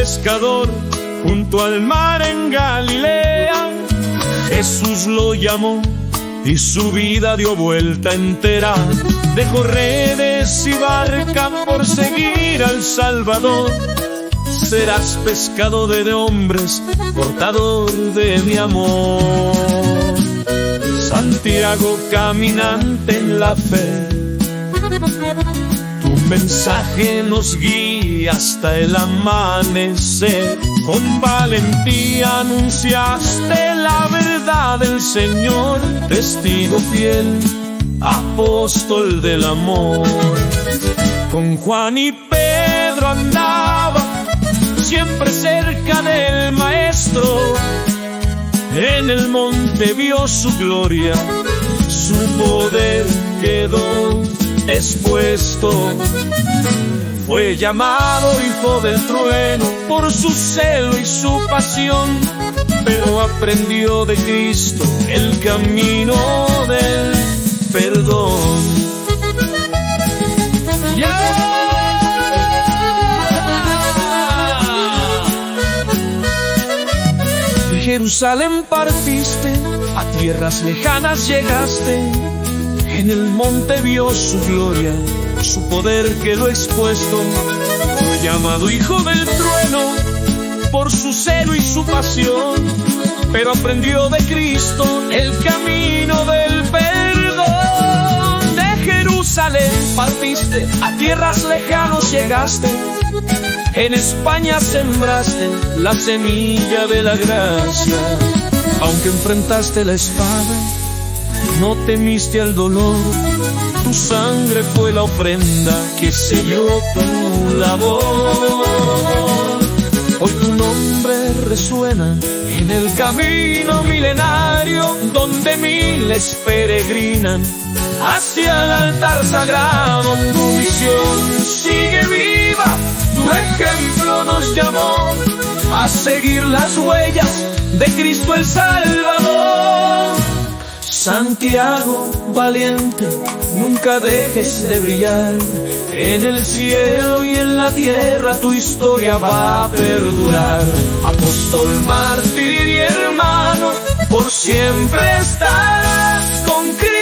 pescador junto al mar en Galilea. Jesús lo llamó y su vida dio vuelta entera. Dejó redes y barca por seguir al Salvador. Serás pescador de hombres, portador de mi amor. Santiago, caminante en la fe, tu mensaje nos guía hasta el amanecer. Con valentía anunciaste la verdad del Señor, testigo fiel, apóstol del amor. Con Juan y Pedro andaba, siempre cerca del Maestro. En el monte vio su gloria, su poder quedó expuesto. Fue llamado hijo del trueno por su celo y su pasión, pero aprendió de Cristo el camino del perdón. De Jerusalén partiste, a tierras lejanas llegaste. En el monte vio su gloria, su poder quedó expuesto. Fue llamado hijo del trueno por su celo y su pasión, pero aprendió de Cristo el camino del perdón. De Jerusalén partiste, a tierras lejanas llegaste. En España sembraste la semilla de la gracia. Aunque enfrentaste la espada, no temiste al dolor. Tu sangre fue la ofrenda que selló tu labor. Hoy tu nombre resuena en el camino milenario, donde miles peregrinan hacia el altar sagrado. Tu misión sigue viva, tu ejemplo nos llamó a seguir las huellas de Cristo el Salvador. Santiago, valiente, nunca dejes de brillar. En el cielo y en la tierra tu historia va a perdurar. Apóstol, mártir y hermano, por siempre estarás con Cristo.